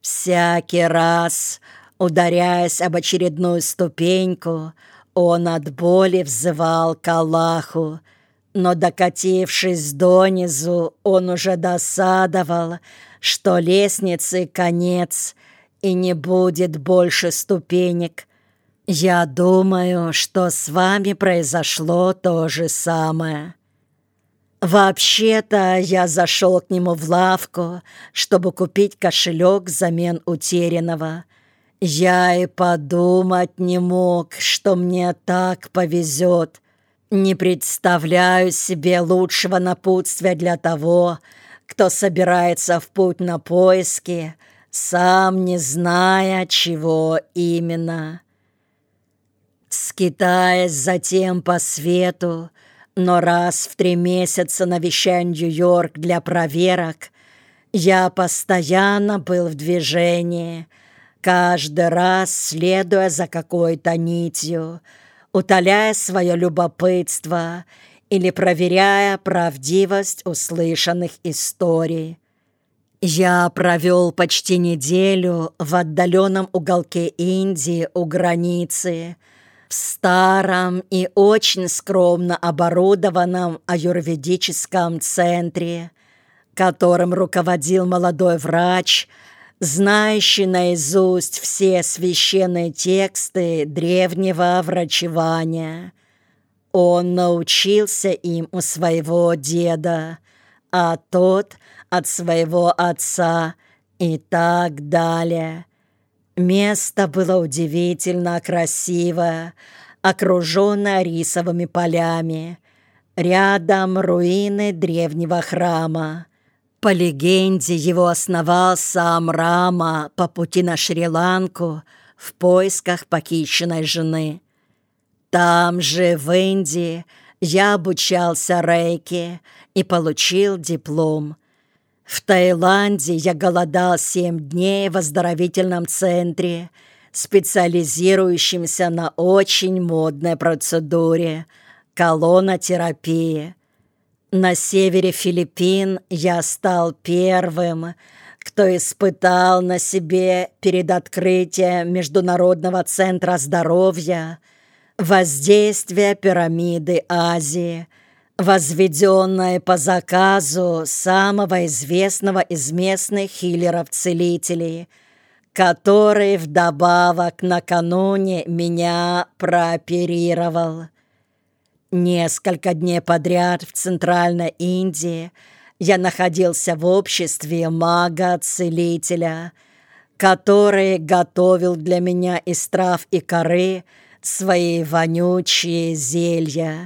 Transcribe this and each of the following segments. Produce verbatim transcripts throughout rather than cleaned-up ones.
Всякий раз, ударяясь об очередную ступеньку, он от боли взывал к Аллаху, но, докатившись донизу, он уже досадовал, что лестнице конец и не будет больше ступенек. Я думаю, что с вами произошло то же самое. Вообще-то я зашел к нему в лавку, чтобы купить кошелек взамен утерянного. Я и подумать не мог, что мне так повезет. Не представляю себе лучшего напутствия для того, кто собирается в путь на поиски, сам не зная, чего именно. Скитаясь затем по свету, но раз в три месяца навещая Нью-Йорк для проверок, я постоянно был в движении, каждый раз следуя за какой-то нитью, утоляя свое любопытство или проверяя правдивость услышанных историй. Я провел почти неделю в отдаленном уголке Индии у границы, в старом и очень скромно оборудованном аюрведическом центре, которым руководил молодой врач, знающий наизусть все священные тексты древнего врачевания. Он научился им у своего деда, а тот от своего отца и так далее. Место было удивительно красивое, окруженное рисовыми полями. Рядом руины древнего храма. По легенде, его основал сам Рама по пути на Шри-Ланку в поисках похищенной жены. Там же, в Индии, я обучался рейки и получил диплом. В Таиланде я голодал семь дней в оздоровительном центре, специализирующемся на очень модной процедуре – колонотерапии. На севере Филиппин я стал первым, кто испытал на себе перед открытием Международного центра здоровья воздействие пирамиды Азии, возведенной по заказу самого известного из местных хиллеров-целителей, который вдобавок накануне меня прооперировал. Несколько дней подряд в Центральной Индии я находился в обществе мага-целителя, который готовил для меня из трав и коры свои вонючие зелья.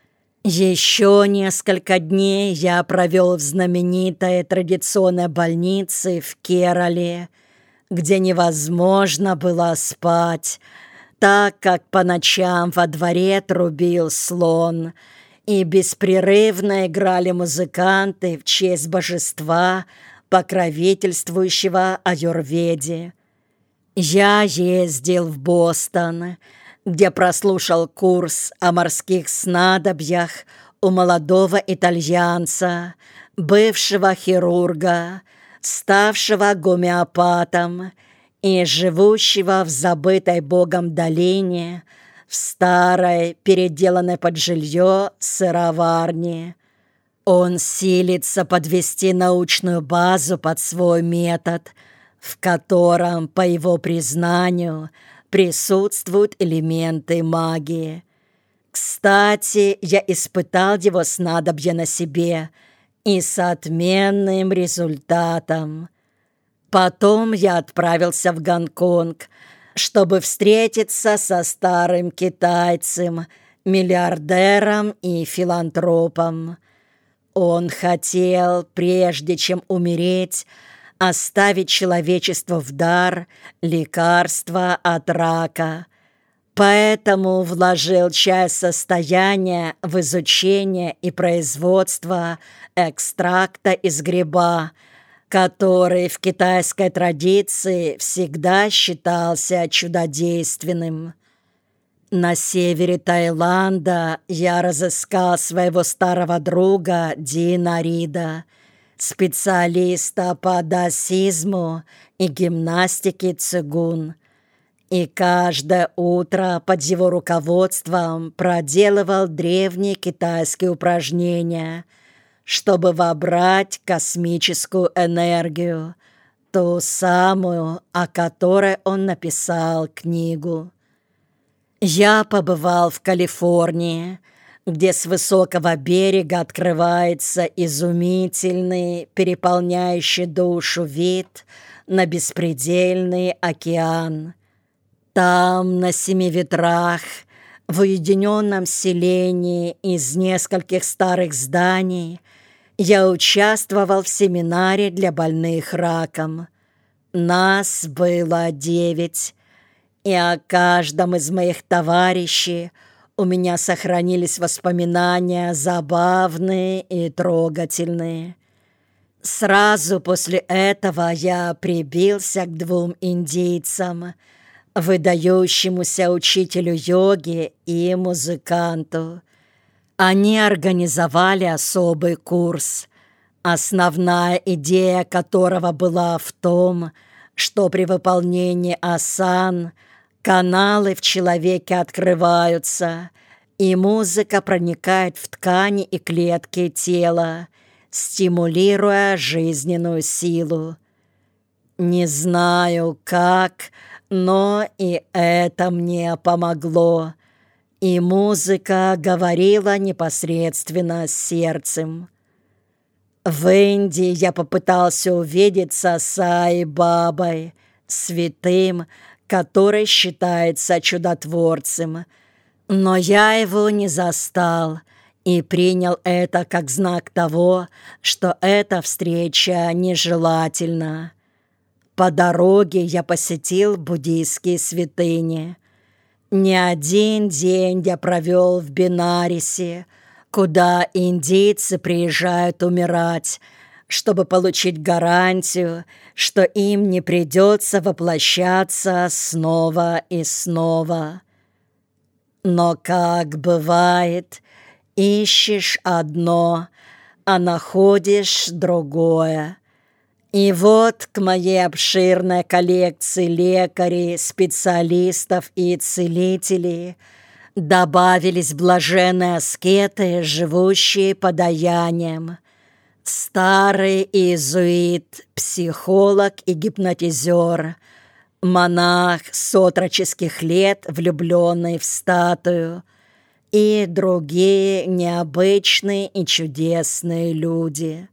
Еще несколько дней я провел в знаменитой традиционной больнице в Керале, где невозможно было спать, так как по ночам во дворе трубил слон, и беспрерывно играли музыканты в честь божества, покровительствующего аюрведе. Я ездил в Бостон, где прослушал курс о морских снадобьях у молодого итальянца, бывшего хирурга, ставшего гомеопатом и живущего в забытой Богом долине, в старой, переделанной под жилье сыроварне. Он силится подвести научную базу под свой метод, в котором, по его признанию, присутствуют элементы магии. Кстати, я испытал его снадобье на себе и с отменным результатом. Потом я отправился в Гонконг, чтобы встретиться со старым китайцем, миллиардером и филантропом. Он хотел, прежде чем умереть, оставить человечеству в дар лекарства от рака. Поэтому вложил часть состояния в изучение и производство экстракта из гриба, который в китайской традиции всегда считался чудодейственным. На севере Таиланда я разыскал своего старого друга Дина Рида, специалиста по даосизму и гимнастике цигун. И каждое утро под его руководством проделывал древние китайские упражнения, чтобы вобрать космическую энергию, ту самую, о которой он написал книгу. Я побывал в Калифорнии, где с высокого берега открывается изумительный, переполняющий душу вид на беспредельный океан. Там, на семи ветрах, в уединенном селении из нескольких старых зданий, я участвовал в семинаре для больных раком. Нас было девять, и о каждом из моих товарищей у меня сохранились воспоминания забавные и трогательные. Сразу после этого я прибился к двум индийцам, выдающемуся учителю йоги и музыканту. Они организовали особый курс, основная идея которого была в том, что при выполнении асан каналы в человеке открываются, и музыка проникает в ткани и клетки тела, стимулируя жизненную силу. Не знаю как, но и это мне помогло, и музыка говорила непосредственно с сердцем. В Индии я попытался увидеться с Саи-Бабой, святым, который считается чудотворцем, но я его не застал и принял это как знак того, что эта встреча нежелательна. По дороге я посетил буддийские святыни. Не один день я провел в Бенарисе, куда индийцы приезжают умирать, чтобы получить гарантию, что им не придется воплощаться снова и снова. Но, как бывает, ищешь одно, а находишь другое. И вот к моей обширной коллекции лекарей, специалистов и целителей добавились блаженные аскеты, живущие подаянием. Старый иезуит, психолог и гипнотизер, монах с отроческих лет, влюбленный в статую, и другие необычные и чудесные люди.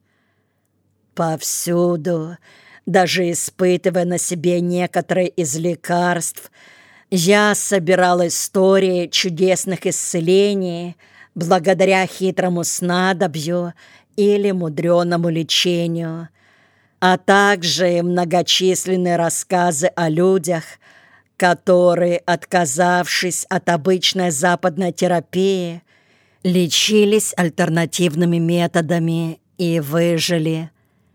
Повсюду, даже испытывая на себе некоторые из лекарств, я собирал истории чудесных исцелений благодаря хитрому снадобью или мудреному лечению, а также многочисленные рассказы о людях, которые, отказавшись от обычной западной терапии, лечились альтернативными методами и выжили.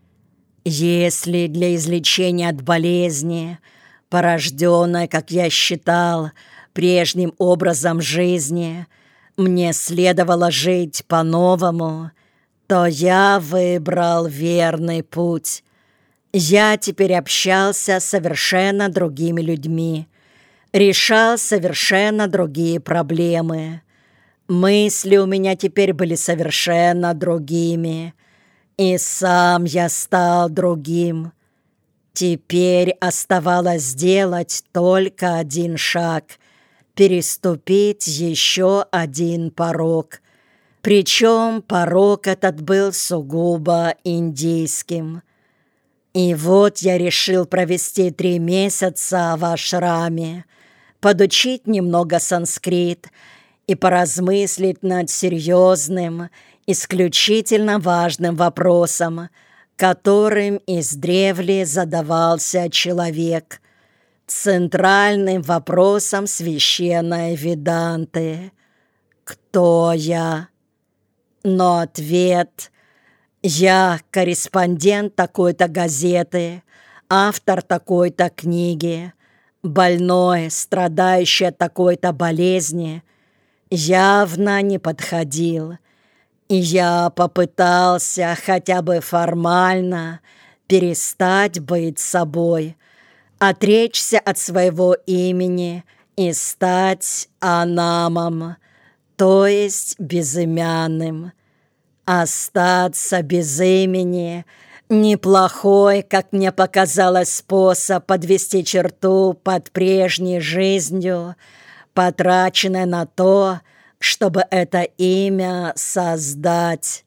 Если для излечения от болезни, порожденной, как я считал, прежним образом жизни, мне следовало жить по-новому, то я выбрал верный путь. Я теперь общался с совершенно другими людьми, решал совершенно другие проблемы. Мысли у меня теперь были совершенно другими, и сам я стал другим. Теперь оставалось сделать только один шаг — переступить еще один порог. Причем порог этот был сугубо индийским. И вот я решил провести три месяца в ашраме, подучить немного санскрит и поразмыслить над серьезным, исключительно важным вопросом, которым издревле задавался человек, центральным вопросом священной Веданты: «Кто я?» Но ответ: «Я корреспондент такой-то газеты, автор такой-то книги, больной, страдающий от такой-то болезни», явно не подходил. И я попытался хотя бы формально перестать быть собой, отречься от своего имени и стать Анамом, то есть безымянным. Остаться без имени — неплохой, как мне показалось, способ подвести черту под прежней жизнью, потраченной на то, чтобы это имя создать.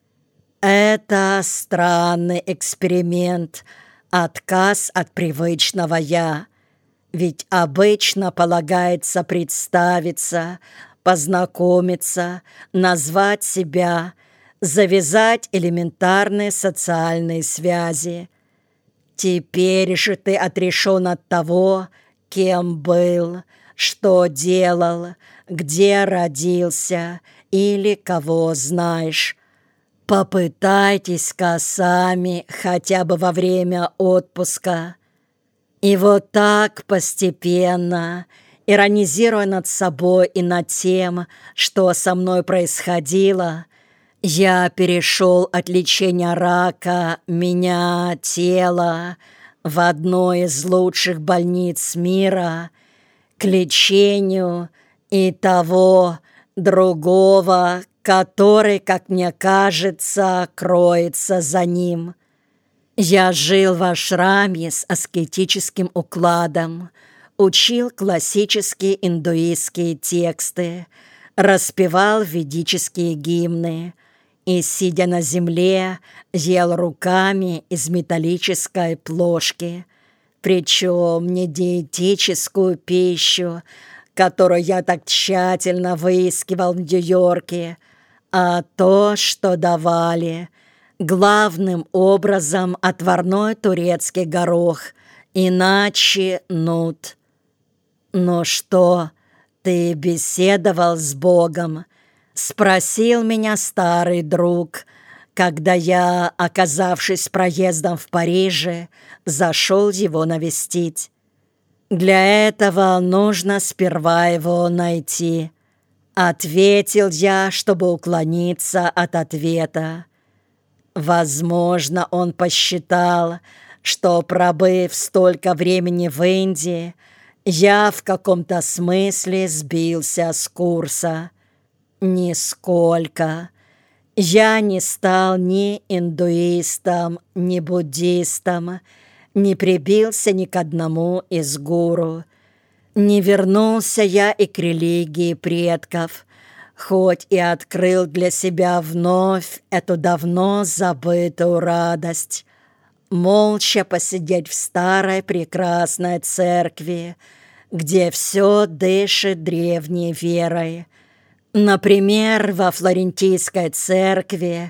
Это странный эксперимент, отказ от привычного «я». Ведь обычно полагается представиться, познакомиться, назвать себя, завязать элементарные социальные связи. Теперь же ты отрешен от того, кем был, что делал, где родился или кого знаешь. Попытайтесь-ка сами хотя бы во время отпуска. И вот так постепенно, иронизируя над собой и над тем, что со мной происходило, я перешел от лечения рака меня, тела, в одной из лучших больниц мира к лечению и того другого, который, как мне кажется, кроется за ним. Я жил в ашраме с аскетическим укладом, учил классические индуистские тексты, распевал ведические гимны и, сидя на земле, ел руками из металлической плошки, причем не диетическую пищу, которую я так тщательно выискивал в Нью-Йорке, а то, что давали, главным образом отварной турецкий горох, иначе нут. «Ну что, ты беседовал с Богом?» — спросил меня старый друг, когда я, оказавшись проездом в Париже, зашел его навестить. «Для этого нужно сперва его найти», — ответил я, чтобы уклониться от ответа. Возможно, он посчитал, что, пробыв столько времени в Индии, я в каком-то смысле сбился с курса. Нисколько. Я не стал ни индуистом, ни буддистом, не прибился ни к одному из гуру. Не вернулся я и к религии предков, хоть и открыл для себя вновь эту давно забытую радость. Молча посидеть в старой прекрасной церкви, где все дышит древней верой. Например, во флорентийской церкви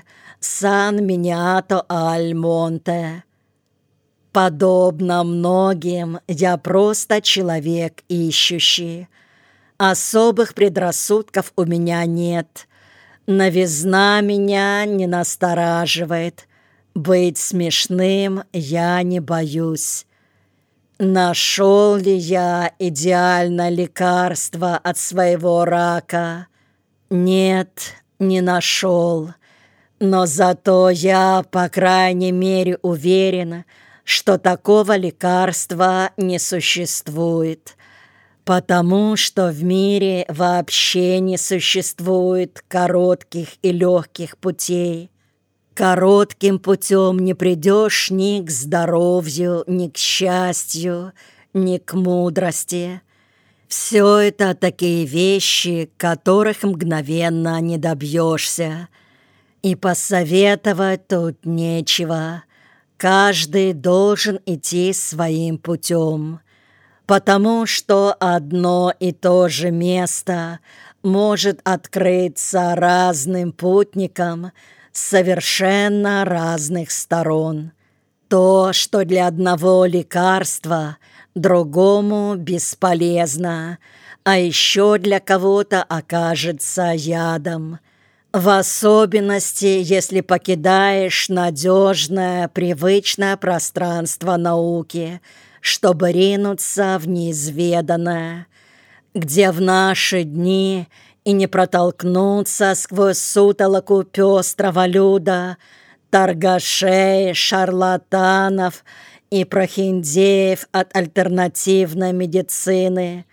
Сан-Миниато-аль-Монте. Подобно многим, я просто человек ищущий. Особых предрассудков у меня нет. Новизна меня не настораживает. Быть смешным я не боюсь. Нашел ли я идеальное лекарство от своего рака? Нет, не нашел. Но зато я, по крайней мере, уверен, что такого лекарства не существует, потому что в мире вообще не существует коротких и легких путей. Коротким путем не придешь ни к здоровью, ни к счастью, ни к мудрости. Все это такие вещи, которых мгновенно не добьешься. И посоветовать тут нечего. Каждый должен идти своим путем, потому что одно и то же место может открыться разным путникам с совершенно разных сторон. То, что для одного лекарства, другому бесполезно, а еще для кого-то окажется ядом. В особенности, если покидаешь надежное, привычное пространство науки, чтобы ринуться в неизведанное, где в наши дни и не протолкнуться сквозь сутолоку пестрого люда, торгашей, шарлатанов и прохиндеев от альтернативной медицины.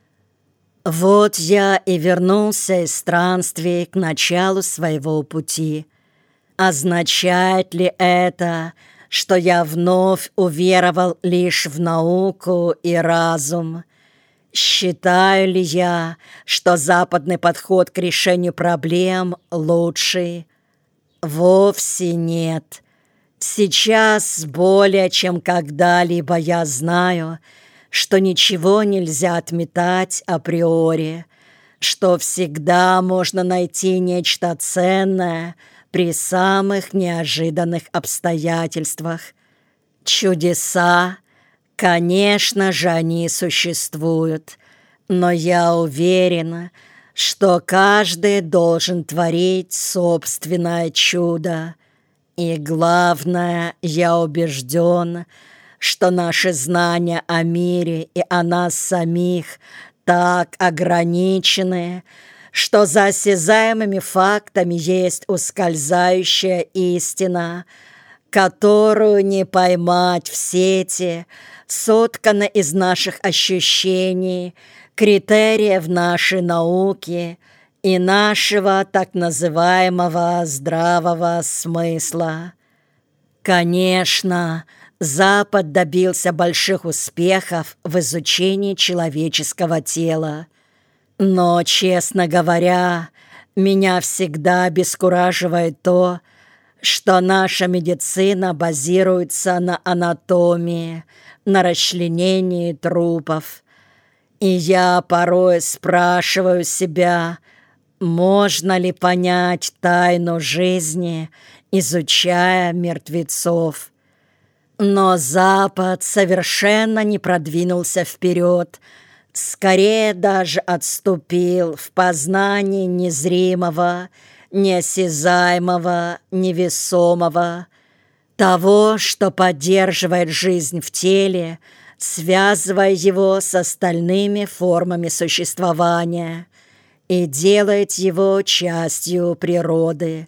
Вот я и вернулся из странствий к началу своего пути. Означает ли это, что я вновь уверовал лишь в науку и разум? Считаю ли я, что западный подход к решению проблем лучший? Вовсе нет. Сейчас более чем когда-либо я знаю, что ничего нельзя отметать априори, что всегда можно найти нечто ценное при самых неожиданных обстоятельствах. Чудеса, конечно же, они существуют, но я уверена, что каждый должен творить собственное чудо. И главное, я убежден, что наши знания о мире и о нас самих так ограничены, что за осязаемыми фактами есть ускользающая истина, которую не поймать в сети, соткана из наших ощущений, критериев нашей науки и нашего так называемого здравого смысла. Конечно, Запад добился больших успехов в изучении человеческого тела. Но, честно говоря, меня всегда обескураживает то, что наша медицина базируется на анатомии, на расчленении трупов. И я порой спрашиваю себя, можно ли понять тайну жизни, изучая мертвецов. Но Запад совершенно не продвинулся вперед, скорее даже отступил в познании незримого, неосязаемого, невесомого, того, что поддерживает жизнь в теле, связывая его с остальными формами существования и делает его частью природы.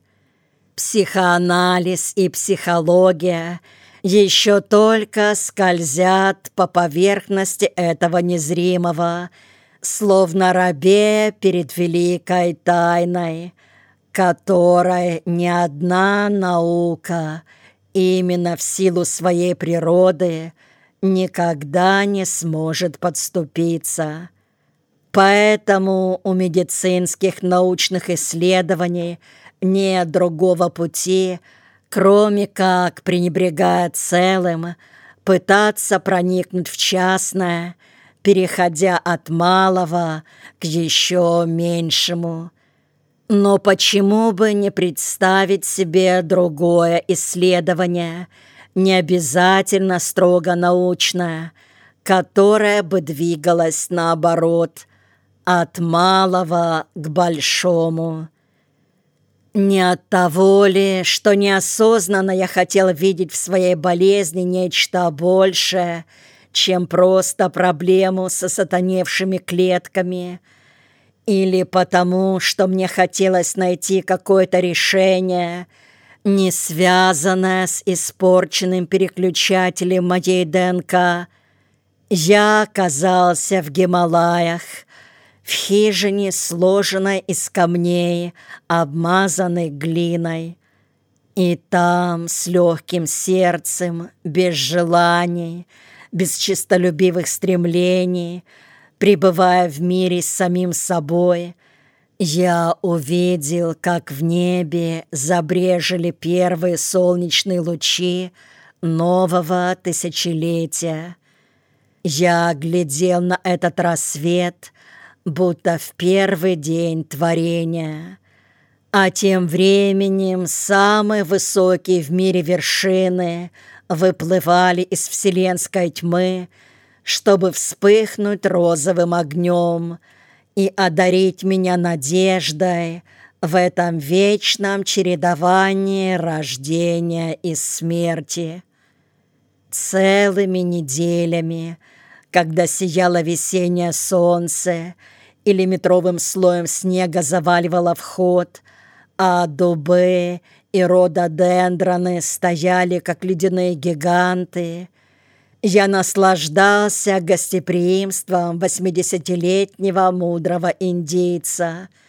Психоанализ и психология еще только скользят по поверхности этого незримого, словно рабе перед великой тайной, которой ни одна наука именно в силу своей природы никогда не сможет подступиться. Поэтому у медицинских научных исследований нет другого пути, кроме как, пренебрегая целым, пытаться проникнуть в частное, переходя от малого к еще меньшему. Но почему бы не представить себе другое исследование, не обязательно строго научное, которое бы двигалось наоборот, от малого к большому? Не от того ли, что неосознанно я хотела видеть в своей болезни нечто большее, чем просто проблему с осатаневшими клетками, или потому, что мне хотелось найти какое-то решение, не связанное с испорченным переключателем моей ДНК, я оказался в Гималаях, в хижине, сложенной из камней, обмазанной глиной. И там, с легким сердцем, без желаний, без честолюбивых стремлений, пребывая в мире с самим собой, я увидел, как в небе забрежили первые солнечные лучи нового тысячелетия. Я глядел на этот рассвет, будто в первый день творения. А тем временем самые высокие в мире вершины выплывали из вселенской тьмы, чтобы вспыхнуть розовым огнем и одарить меня надеждой в этом вечном чередовании рождения и смерти. Целыми неделями, когда сияло весеннее солнце, или метровым слоем снега заваливало вход, а дубы и рододендроны стояли, как ледяные гиганты. Я наслаждался гостеприимством восьмидесятилетнего мудрого индейца —